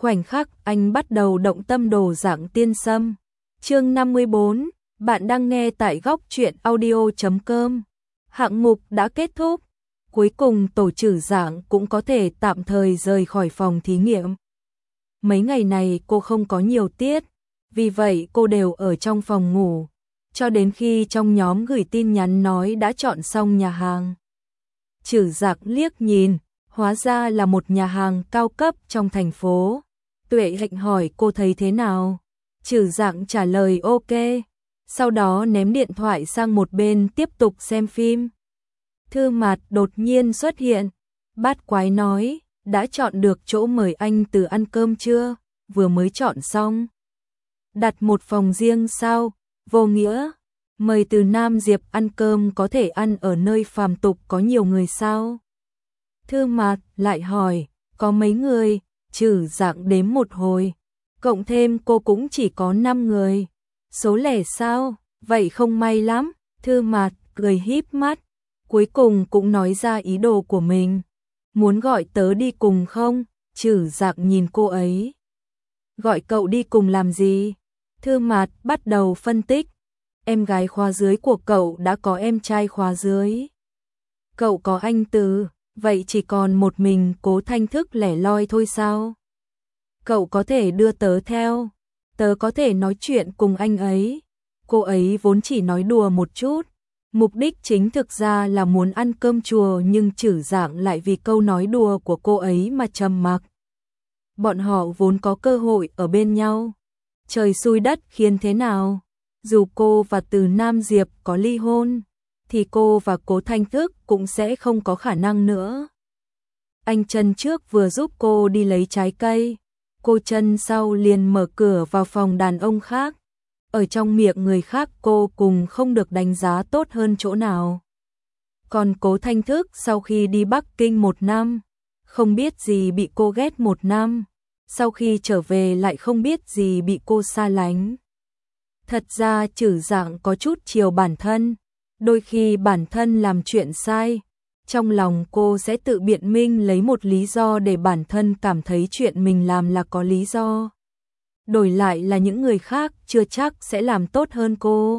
khoảnh khắc anh bắt đầu động tâm đổ dạng tiên sâm. Chương 54, bạn đang nghe tại góc truyện audio.com. Hạng mục đã kết thúc. Cuối cùng tổ trừ dạng cũng có thể tạm thời rời khỏi phòng thí nghiệm. Mấy ngày này cô không có nhiều tiết, vì vậy cô đều ở trong phòng ngủ, cho đến khi trong nhóm gửi tin nhắn nói đã chọn xong nhà hàng. Trừ dạng liếc nhìn, hóa ra là một nhà hàng cao cấp trong thành phố. Tuệ Hạnh hỏi cô thấy thế nào? Trừ dạng trả lời ok, sau đó ném điện thoại sang một bên tiếp tục xem phim. Thư Mạt đột nhiên xuất hiện, bát quái nói, đã chọn được chỗ mời anh Từ ăn cơm chưa? Vừa mới chọn xong. Đặt một phòng riêng sao? Vô nghĩa, mời Từ Nam Diệp ăn cơm có thể ăn ở nơi phàm tục có nhiều người sao? Thư Mạt lại hỏi, có mấy người? Trừ dạng đếm một hồi, cộng thêm cô cũng chỉ có 5 người. Số lẻ sao? Vậy không may lắm. Thư Mạt cười híp mắt, cuối cùng cũng nói ra ý đồ của mình. Muốn gọi tớ đi cùng không? Trừ dạng nhìn cô ấy. Gọi cậu đi cùng làm gì? Thư Mạt bắt đầu phân tích. Em gái khóa dưới của cậu đã có em trai khóa dưới. Cậu có anh Từ, vậy chỉ còn một mình Cố Thanh Thức lẻ loi thôi sao? Cậu có thể đưa tớ theo, tớ có thể nói chuyện cùng anh ấy. Cô ấy vốn chỉ nói đùa một chút, mục đích chính thực ra là muốn ăn cơm chùa, nhưng Trử Dạng lại vì câu nói đùa của cô ấy mà trầm mặc. Bọn họ vốn có cơ hội ở bên nhau. Trời xui đất khiến thế nào? Dù cô và Từ Nam Diệp có ly hôn, thì cô và Cố Thanh Thức cũng sẽ không có khả năng nữa. Anh chân trước vừa giúp cô đi lấy trái cây, cô chân sau liền mở cửa vào phòng đàn ông khác. Ở trong miệng người khác cô cùng không được đánh giá tốt hơn chỗ nào. Còn Cố Thanh Thức sau khi đi Bắc Kinh 1 năm, không biết gì bị cô ghét 1 năm, sau khi trở về lại không biết gì bị cô xa lánh. Thật ra Trử Dạng có chút chiều bản thân, đôi khi bản thân làm chuyện sai, trong lòng cô sẽ tự biện minh lấy một lý do để bản thân cảm thấy chuyện mình làm là có lý do. Đổi lại là những người khác chưa chắc sẽ làm tốt hơn cô.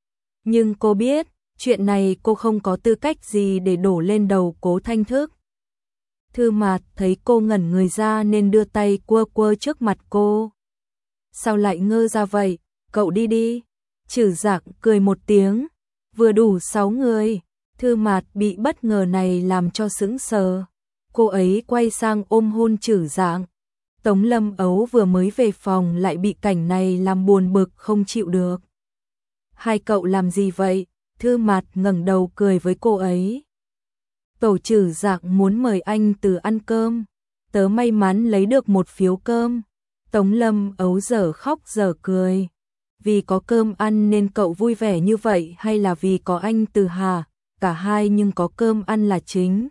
Nhưng cô biết, chuyện này cô không có tư cách gì để đổ lên đầu Cố Thanh Thức. Thư Mạt thấy cô ngẩn người ra nên đưa tay quơ quơ trước mặt cô. Sao lại ngơ ra vậy? Cậu đi đi. Trử Dạng cười một tiếng. Vừa đủ 6 người. Thư Mạt bị bất ngờ này làm cho sững sờ. Cô ấy quay sang ôm hôn Trử Dạng. Tống Lâm Ấu vừa mới về phòng lại bị cảnh này làm buồn bực không chịu được. Hai cậu làm gì vậy? Thư Mạt ngẩng đầu cười với cô ấy. Tổ Trử Dạng muốn mời anh Từ ăn cơm. Tớ may mắn lấy được một phiếu cơm. Tống Lâm Ấu dở khóc dở cười. Vì có cơm ăn nên cậu vui vẻ như vậy hay là vì có anh Từ hả? Cả hai, nhưng có cơm ăn là chính.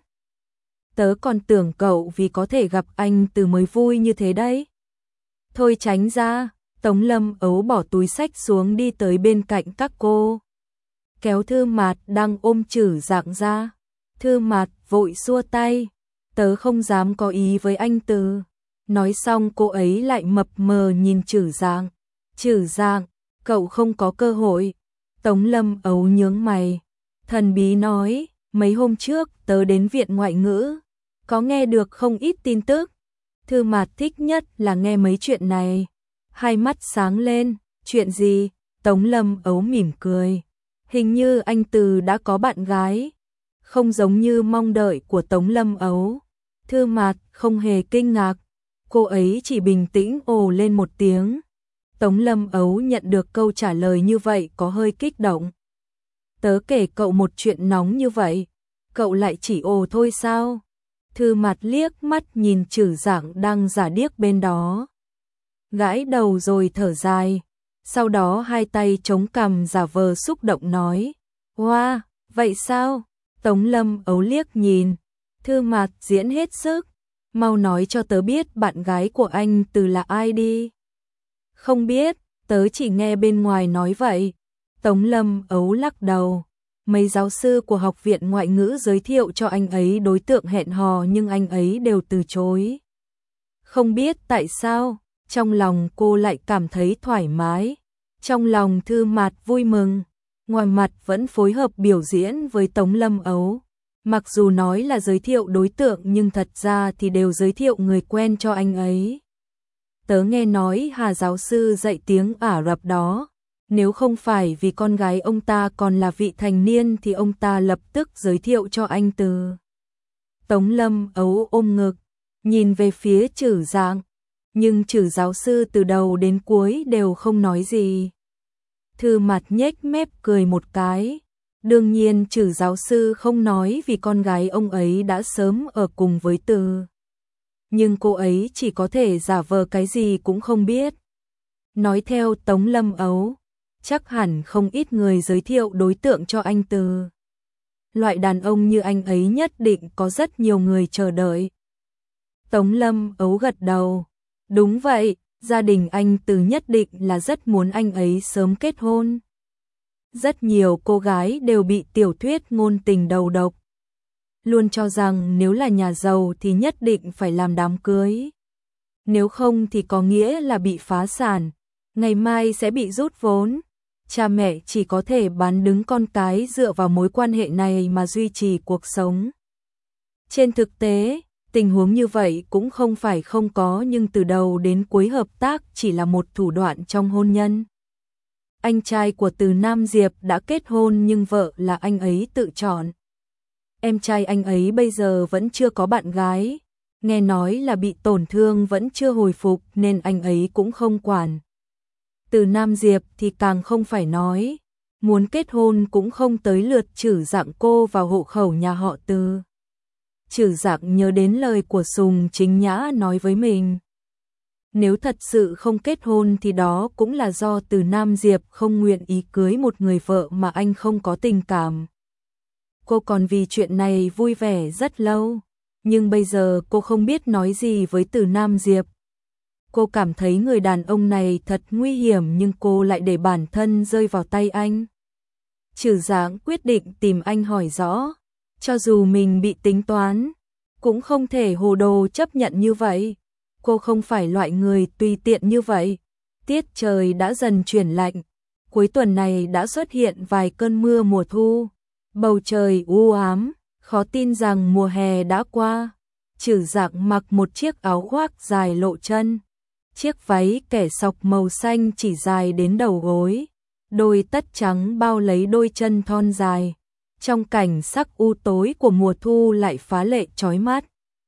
Tớ còn tưởng cậu vì có thể gặp anh Từ mới vui như thế đấy. Thôi tránh ra. Tống Lâm Ấu bỏ túi xách xuống đi tới bên cạnh các cô, kéo Thư Mạt đang ôm Trử Dạng ra. Thư Mạt vội xua tay. Tớ không dám có ý với anh Từ. Nói xong cô ấy lại mập mờ nhìn Trử Dạng. Trử Dạng, cậu không có cơ hội. Tống Lâm Ấu nhướng mày, thần bí nói, mấy hôm trước tớ đến viện ngoại ngữ, có nghe được không ít tin tức. Thư Mạt thích nhất là nghe mấy chuyện này. Hai mắt sáng lên, chuyện gì? Tống Lâm Ấu mỉm cười. Hình như anh Từ đã có bạn gái. Không giống như mong đợi của Tống Lâm Ấu. Thư Mạt không hề kinh ngạc, cô ấy chỉ bình tĩnh ồ lên một tiếng. Tống Lâm Ấu nhận được câu trả lời như vậy có hơi kích động. Tớ kể cậu một chuyện nóng như vậy, cậu lại chỉ ồ thôi sao? Thư Mạt liếc mắt nhìn Trử Dạng đang giả điếc bên đó, gãi đầu rồi thở dài, sau đó hai tay chống cằm giả vờ xúc động nói, wow, vậy sao? Tống Lâm Ấu liếc nhìn, Thư Mạt diễn hết sức, mau nói cho tớ biết bạn gái của anh Từ là ai đi. Không biết, tớ chỉ nghe bên ngoài nói vậy. Tống Lâm Ấu lắc đầu. Mấy giáo sư của học viện ngoại ngữ giới thiệu cho anh ấy đối tượng hẹn hò nhưng anh ấy đều từ chối. Không biết tại sao, trong lòng cô lại cảm thấy thoải mái. Trong lòng Thư Mạt vui mừng, ngoài mặt vẫn phối hợp biểu diễn với Tống Lâm Ấu. Mặc dù nói là giới thiệu đối tượng nhưng thật ra thì đều giới thiệu người quen cho anh ấy. Tớ nghe nói Hà giáo sư dạy tiếng Ả Rập đó, nếu không phải vì con gái ông ta còn là vị thành niên thì ông ta lập tức giới thiệu cho anh từ. Tống Lâm Ấu ôm ngực, nhìn về phía Trử Dạng, nhưng Trử giáo sư từ đầu đến cuối đều không nói gì. Thư Mạt nhếch mép cười một cái. Đương nhiên Trử giáo sư không nói vì con gái ông ấy đã sớm ở cùng với Từ. Nhưng cô ấy chỉ có thể giả vờ cái gì cũng không biết. Nói theo Tống Lâm Ấu, chắc hẳn không ít người giới thiệu đối tượng cho anh Từ. Loại đàn ông như anh ấy nhất định có rất nhiều người chờ đợi. Tống Lâm Ấu gật đầu. Đúng vậy, gia đình anh Từ nhất định là rất muốn anh ấy sớm kết hôn. Rất nhiều cô gái đều bị tiểu thuyết ngôn tình đầu độc. Luôn cho rằng nếu là nhà giàu thì nhất định phải làm đám cưới. Nếu không thì có nghĩa là bị phá sản, ngày mai sẽ bị rút vốn. Cha mẹ chỉ có thể bán đứng con cái dựa vào mối quan hệ này mà duy trì cuộc sống. Trên thực tế, tình huống như vậy cũng không phải không có nhưng từ đầu đến cuối hợp tác chỉ là một thủ đoạn trong hôn nhân. Anh trai của Từ Nam Diệp đã kết hôn nhưng vợ là anh ấy tự chọn. Em trai anh ấy bây giờ vẫn chưa có bạn gái, nghe nói là bị tổn thương vẫn chưa hồi phục nên anh ấy cũng không quản. Từ Nam Diệp thì càng không phải nói, muốn kết hôn cũng không tới lượt Trử Dạng cô vào hộ khẩu nhà họ Từ. Trử Dạng nhớ đến lời của Sùng Chính Nhã nói với mình. Nếu thật sự không kết hôn thì đó cũng là do Từ Nam Diệp không nguyện ý cưới một người vợ mà anh không có tình cảm. Cô còn vì chuyện này vui vẻ rất lâu, nhưng bây giờ cô không biết nói gì với Từ Nam Diệp. Cô cảm thấy người đàn ông này thật nguy hiểm nhưng cô lại để bản thân rơi vào tay anh. Trử Dạng quyết định tìm anh hỏi rõ, cho dù mình bị tính toán, cũng không thể hồ đồ chấp nhận như vậy. Cô không phải loại người tùy tiện như vậy. Tiết trời đã dần chuyển lạnh, cuối tuần này đã xuất hiện vài cơn mưa mùa thu. Bầu trời u ám, khó tin rằng mùa hè đã qua. Trử Dạng mặc một chiếc áo khoác dài lộ chân, chiếc váy kẻ sọc màu xanh chỉ dài đến đầu gối, đôi tất trắng bao lấy đôi chân thon dài. Trong cảnh sắc u tối của mùa thu lại phá lệ chói mắt.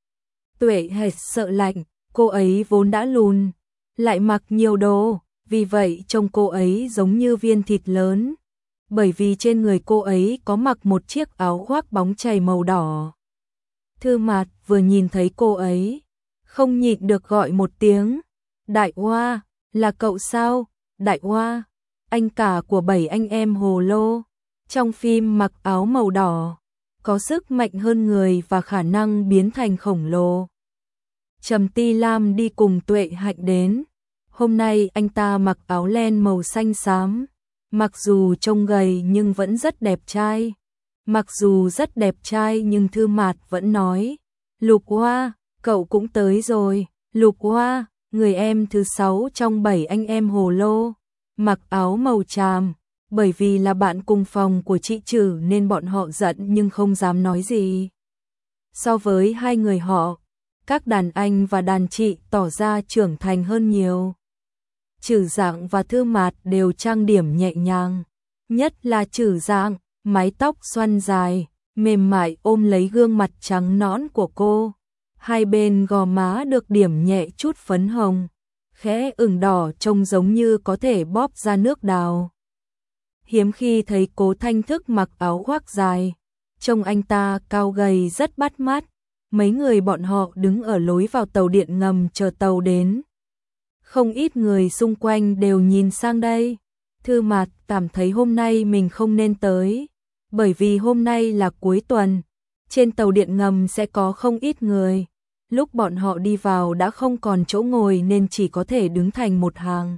Tuệ hệt sợ lạnh, cô ấy vốn đã lùn, lại mặc nhiều đồ, vì vậy trông cô ấy giống như viên thịt lớn. Bởi vì trên người cô ấy có mặc một chiếc áo khoác bóng chày màu đỏ. Thư Mạt vừa nhìn thấy cô ấy, không nhịn được gọi một tiếng. Đại Hoa, là cậu sao? Đại Hoa, anh cả của 7 anh em Hồ Lô. Trong phim mặc áo màu đỏ, có sức mạnh hơn người và khả năng biến thành khổng lồ. Trầm Ti Lam đi cùng Tuệ Hạnh đến. Hôm nay anh ta mặc áo len màu xanh xám. Mặc dù trông gầy nhưng vẫn rất đẹp trai. Mặc dù rất đẹp trai nhưng Thư Mạt vẫn nói. Lục Hoa, cậu cũng tới rồi. Lục Hoa, người em thứ 6 trong 7 anh em Hồ Lô. Mặc áo màu tràm. Bởi vì là bạn cùng phòng của chị Trử nên bọn họ giận nhưng không dám nói gì. So với hai người họ, các đàn anh và đàn chị tỏ ra trưởng thành hơn nhiều. Trử Dạng và Thư Mạt đều trang điểm nhẹ nhàng, nhất là Trử Dạng, mái tóc xoăn dài, mềm mại ôm lấy gương mặt trắng nõn của cô. Hai bên gò má được điểm nhẹ chút phấn hồng, khẽ ửng đỏ trông giống như có thể bóp ra nước đào. Hiếm khi thấy Cố Thanh Thức mặc áo khoác dài, trông anh ta cao gầy rất bắt mắt. Mấy người bọn họ đứng ở lối vào tàu điện ngầm chờ tàu đến. Không ít người xung quanh đều nhìn sang đây. Thư Mạt cảm thấy hôm nay mình không nên tới, bởi vì hôm nay là cuối tuần. Trên tàu điện ngầm sẽ có không ít người. Lúc bọn họ đi vào đã không còn chỗ ngồi nên chỉ có thể đứng thành một hàng.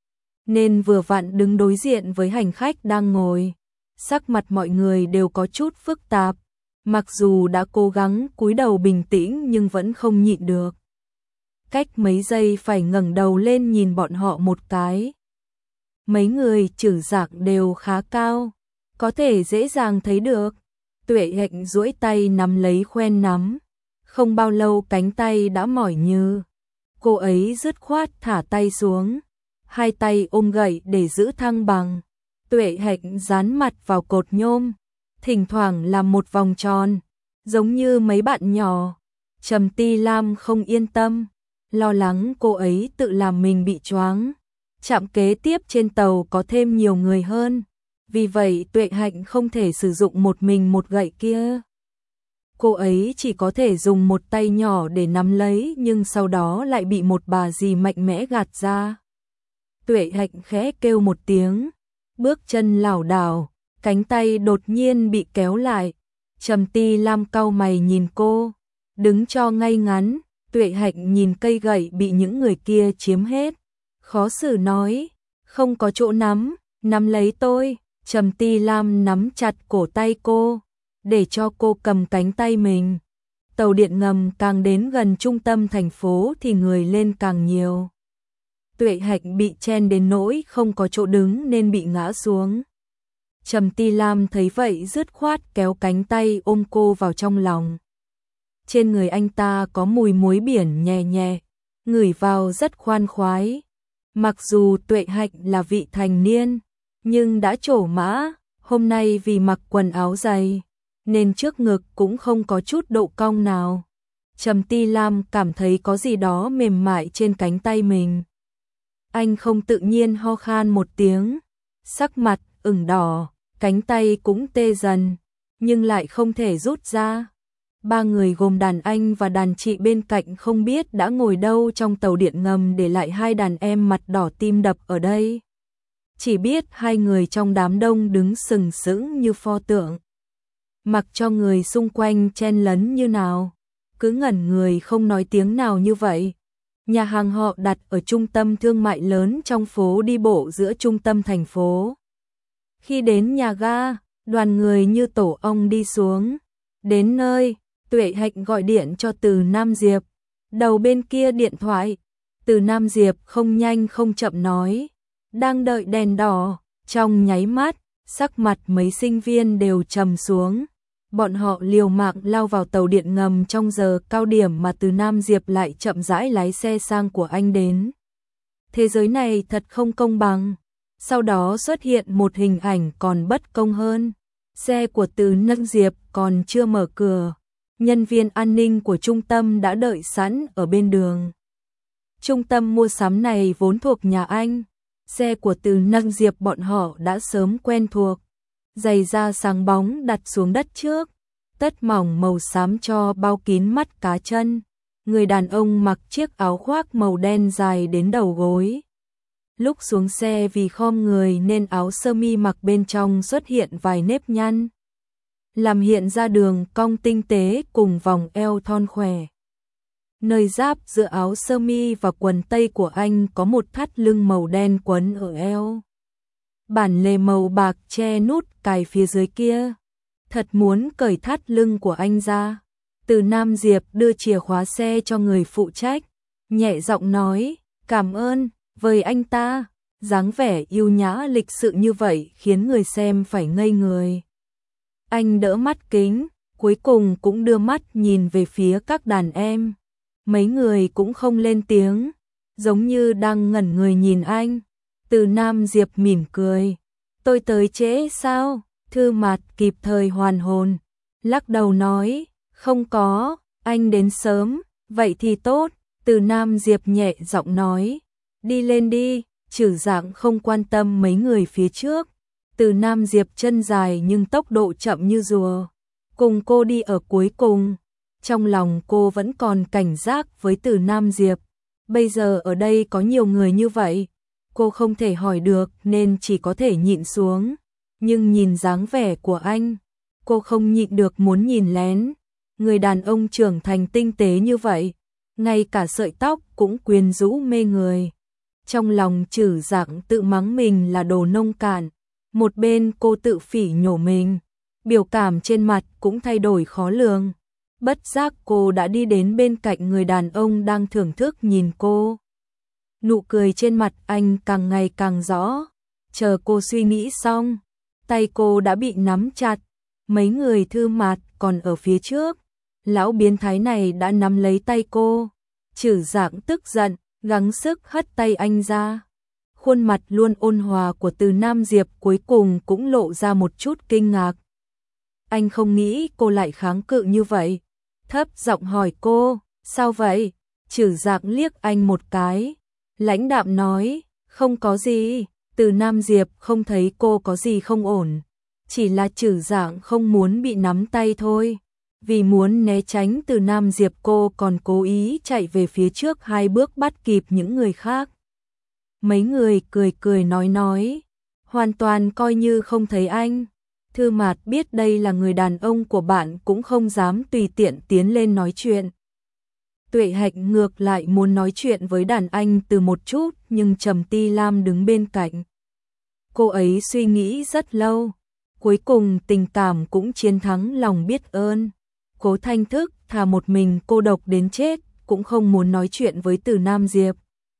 Nên vừa vặn đứng đối diện với hành khách đang ngồi. Sắc mặt mọi người đều có chút phức tạp. Mặc dù đã cố gắng cúi đầu bình tĩnh nhưng vẫn không nhịn được. cách mấy giây phải ngẩng đầu lên nhìn bọn họ một cái. Mấy người Trử Dạc đều khá cao, có thể dễ dàng thấy được. Tuệ Hạnh duỗi tay nắm lấy khoen nắm, không bao lâu cánh tay đã mỏi nhừ. Cô ấy dứt khoát thả tay xuống, hai tay ôm gậy để giữ thăng bằng. Tuệ Hạnh dán mặt vào cột nhôm, thỉnh thoảng làm một vòng tròn, giống như mấy bạn nhỏ. Trầm Ti Lam không yên tâm, lo lắng cô ấy tự làm mình bị choáng. Trạm kế tiếp trên tàu có thêm nhiều người hơn, vì vậy Tuệ Hạnh không thể sử dụng một mình một gậy kia. Cô ấy chỉ có thể dùng một tay nhỏ để nắm lấy, nhưng sau đó lại bị một bà dì mạnh mẽ gạt ra. Tuệ Hạnh khẽ kêu một tiếng, bước chân lảo đảo, cánh tay đột nhiên bị kéo lại. Trầm Ti Lam cau mày nhìn cô, đứng cho ngay ngắn. Tuệ Hạnh nhìn cây gậy bị những người kia chiếm hết, khó xử nói, không có chỗ nắm, nắm lấy tôi. Trầm Ti Lam nắm chặt cổ tay cô, để cho cô cầm cánh tay mình. Tàu điện ngầm càng đến gần trung tâm thành phố thì người lên càng nhiều. Tuệ Hạnh bị chen đến nỗi không có chỗ đứng nên bị ngã xuống. Trầm Ti Lam thấy vậy dứt khoát kéo cánh tay ôm cô vào trong lòng. Trên người anh ta có mùi muối biển nhẹ nhẹ, ngửi vào rất khoan khoái. Mặc dù Tuệ Hạnh là vị thành niên, nhưng đã trổ mã, hôm nay vì mặc quần áo dày, nên trước ngực cũng không có chút độ cong nào. Trầm Ti Lam cảm thấy có gì đó mềm mại trên cánh tay mình. Anh không tự nhiên ho khan một tiếng, sắc mặt ửng đỏ, cánh tay cũng tê dần, nhưng lại không thể rút ra. Ba người gồm đàn anh và đàn chị bên cạnh không biết đã ngồi đâu trong tàu điện ngầm để lại hai đàn em mặt đỏ tim đập ở đây. Chỉ biết hai người trong đám đông đứng sừng sững như pho tượng, mặc cho người xung quanh chen lấn như nào, cứ ngẩn người không nói tiếng nào như vậy. Nhà hàng họ đặt ở trung tâm thương mại lớn trong phố đi bộ giữa trung tâm thành phố. Khi đến nhà ga, đoàn người như tổ ong đi xuống. Đến nơi, Tuệ Hạnh gọi điện cho Từ Nam Diệp. Đầu bên kia điện thoại, Từ Nam Diệp không nhanh không chậm nói, đang đợi đèn đỏ. Trong nháy mắt, sắc mặt mấy sinh viên đều trầm xuống. Bọn họ liều mạng lao vào tàu điện ngầm trong giờ cao điểm mà Từ Nam Diệp lại chậm rãi lái xe sang của anh đến. Thế giới này thật không công bằng. Sau đó xuất hiện một hình ảnh còn bất công hơn. Xe của Từ Nam Diệp còn chưa mở cửa, nhân viên an ninh của trung tâm đã đợi sẵn ở bên đường. Trung tâm mua sắm này vốn thuộc nhà anh. Xe của Từ Nam Diệp bọn họ đã sớm quen thuộc. Giày da sáng bóng đặt xuống đất trước, tất mỏng màu xám cho bao kín mắt cá chân. Người đàn ông mặc chiếc áo khoác màu đen dài đến đầu gối. Lúc xuống xe vì khom người nên áo sơ mi mặc bên trong xuất hiện vài nếp nhăn, làm hiện ra đường cong tinh tế cùng vòng eo thon khỏe. Nơi giáp giữa áo sơ mi và quần tây của anh có một thắt lưng màu đen quấn ở eo. Bản lề màu bạc che nút cài phía dưới kia. Thật muốn cởi thắt lưng của anh ra. Từ Nam Diệp đưa chìa khóa xe cho người phụ trách, nhẹ giọng nói, cảm ơn, với anh ta. Dáng vẻ yêu nhã lịch sự như vậy khiến người xem phải ngây người. Anh đỡ mắt kính, cuối cùng cũng đưa mắt nhìn về phía các đàn em. Mấy người cũng không lên tiếng, giống như đang ngẩn người nhìn anh. Từ Nam Diệp mỉm cười, tôi tới trễ sao? Thư Mạt kịp thời hoàn hồn, lắc đầu nói, không có, anh đến sớm, vậy thì tốt. Từ Nam Diệp nhẹ giọng nói, đi lên đi. Trử Dạng không quan tâm mấy người phía trước. Từ Nam Diệp chân dài nhưng tốc độ chậm như rùa, cùng cô đi ở cuối cùng. Trong lòng cô vẫn còn cảnh giác với Từ Nam Diệp. Bây giờ ở đây có nhiều người như vậy, cô không thể hỏi được nên chỉ có thể nhịn xuống. Nhưng nhìn dáng vẻ của anh, cô không nhịn được muốn nhìn lén. Người đàn ông trưởng thành tinh tế như vậy, ngay cả sợi tóc cũng quyến rũ mê người. Trong lòng Trử Dạng tự mắng mình là đồ nông cạn. Một bên cô tự phỉ nhổ mình, biểu cảm trên mặt cũng thay đổi khó lường. Bất giác cô đã đi đến bên cạnh người đàn ông đang thưởng thức nhìn cô. Nụ cười trên mặt anh càng ngày càng rõ. Chờ cô suy nghĩ xong, tay cô đã bị nắm chặt. Mấy người Thư Mạt còn ở phía trước. Lão biến thái này đã nắm lấy tay cô. Trử Dạng tức giận, gắng sức hất tay anh ra. Khuôn mặt luôn ôn hòa của Từ Nam Diệp cuối cùng cũng lộ ra một chút kinh ngạc. Anh không nghĩ cô lại kháng cự như vậy. Thấp giọng hỏi cô, sao vậy? Trử Dạng liếc anh một cái. Lãnh đạm nói, không có gì. Từ Nam Diệp không thấy cô có gì không ổn. Chỉ là Trử Dạng không muốn bị nắm tay thôi. Vì muốn né tránh Từ Nam Diệp cô còn cố ý chạy về phía trước 2 bước bắt kịp những người khác. Mấy người cười cười nói, hoàn toàn coi như không thấy anh. Thư Mạt biết đây là người đàn ông của bạn cũng không dám tùy tiện tiến lên nói chuyện. Tuệ Hạnh ngược lại muốn nói chuyện với đàn anh từ một chút nhưng Trầm Ti Lam đứng bên cạnh. Cô ấy suy nghĩ rất lâu, cuối cùng tình cảm cũng chiến thắng lòng biết ơn. Cố Thanh Thức thà một mình cô độc đến chết cũng không muốn nói chuyện với Từ Nam Diệp.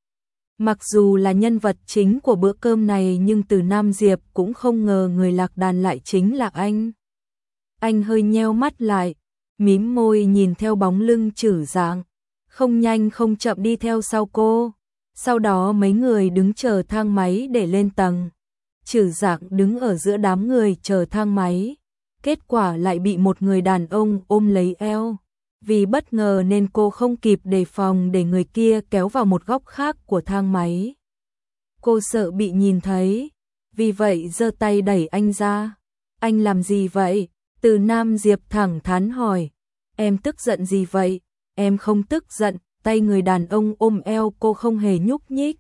Mặc dù là nhân vật chính của bữa cơm này nhưng Từ Nam Diệp cũng không ngờ người lạc đàn lại chính là anh. Anh hơi nheo mắt lại, mím môi nhìn theo bóng lưng Trử Dạng, không nhanh không chậm đi theo sau cô. Sau đó mấy người đứng chờ thang máy để lên tầng. Trử Dạng đứng ở giữa đám người chờ thang máy. Kết quả lại bị một người đàn ông ôm lấy eo. Vì bất ngờ nên cô không kịp đề phòng để người kia kéo vào một góc khác của thang máy. Cô sợ bị nhìn thấy, vì vậy giơ tay đẩy anh ra. Anh làm gì vậy? Từ Nam Diệp thẳng thắn hỏi. Em tức giận gì vậy? Em không tức giận. Tay người đàn ông ôm eo cô không hề nhúc nhích.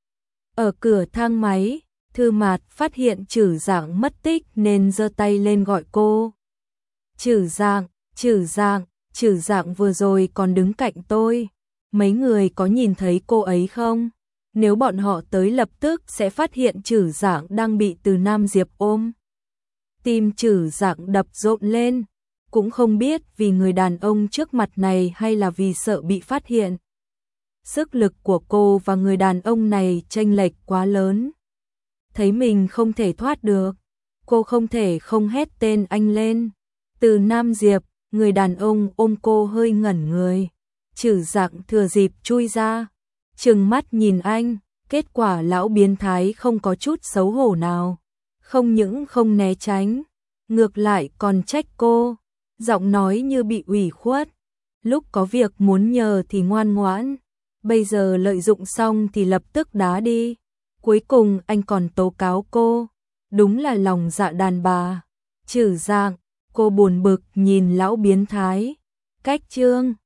Ở cửa thang máy, Thư Mạt phát hiện Trử Dạng mất tích nên giơ tay lên gọi cô. Trử Dạng, Trử Dạng. Trử Dạng vừa rồi còn đứng cạnh tôi. Mấy người có nhìn thấy cô ấy không? Nếu bọn họ tới lập tức sẽ phát hiện Trử Dạng đang bị Từ Nam Diệp ôm. Tim Trử Dạng đập rộn lên. Cũng không biết vì người đàn ông trước mặt này hay là vì sợ bị phát hiện. Sức lực của cô và người đàn ông này chênh lệch quá lớn. Thấy mình không thể thoát được, cô không thể không hét tên anh lên. Từ Nam Diệp. Người đàn ông ôm cô hơi ngẩn người. Trử Dạng thừa dịp chui ra, trừng mắt nhìn anh. Kết quả lão biến thái không có chút xấu hổ nào. Không những không né tránh, ngược lại còn trách cô. Giọng nói như bị ủy khuất. Lúc có việc muốn nhờ thì ngoan ngoãn, bây giờ lợi dụng xong thì lập tức đá đi. Cuối cùng anh còn tố cáo cô. Đúng là lòng dạ đàn bà. Trử Dạng. Cô buồn bực nhìn lão biến thái. Cách chương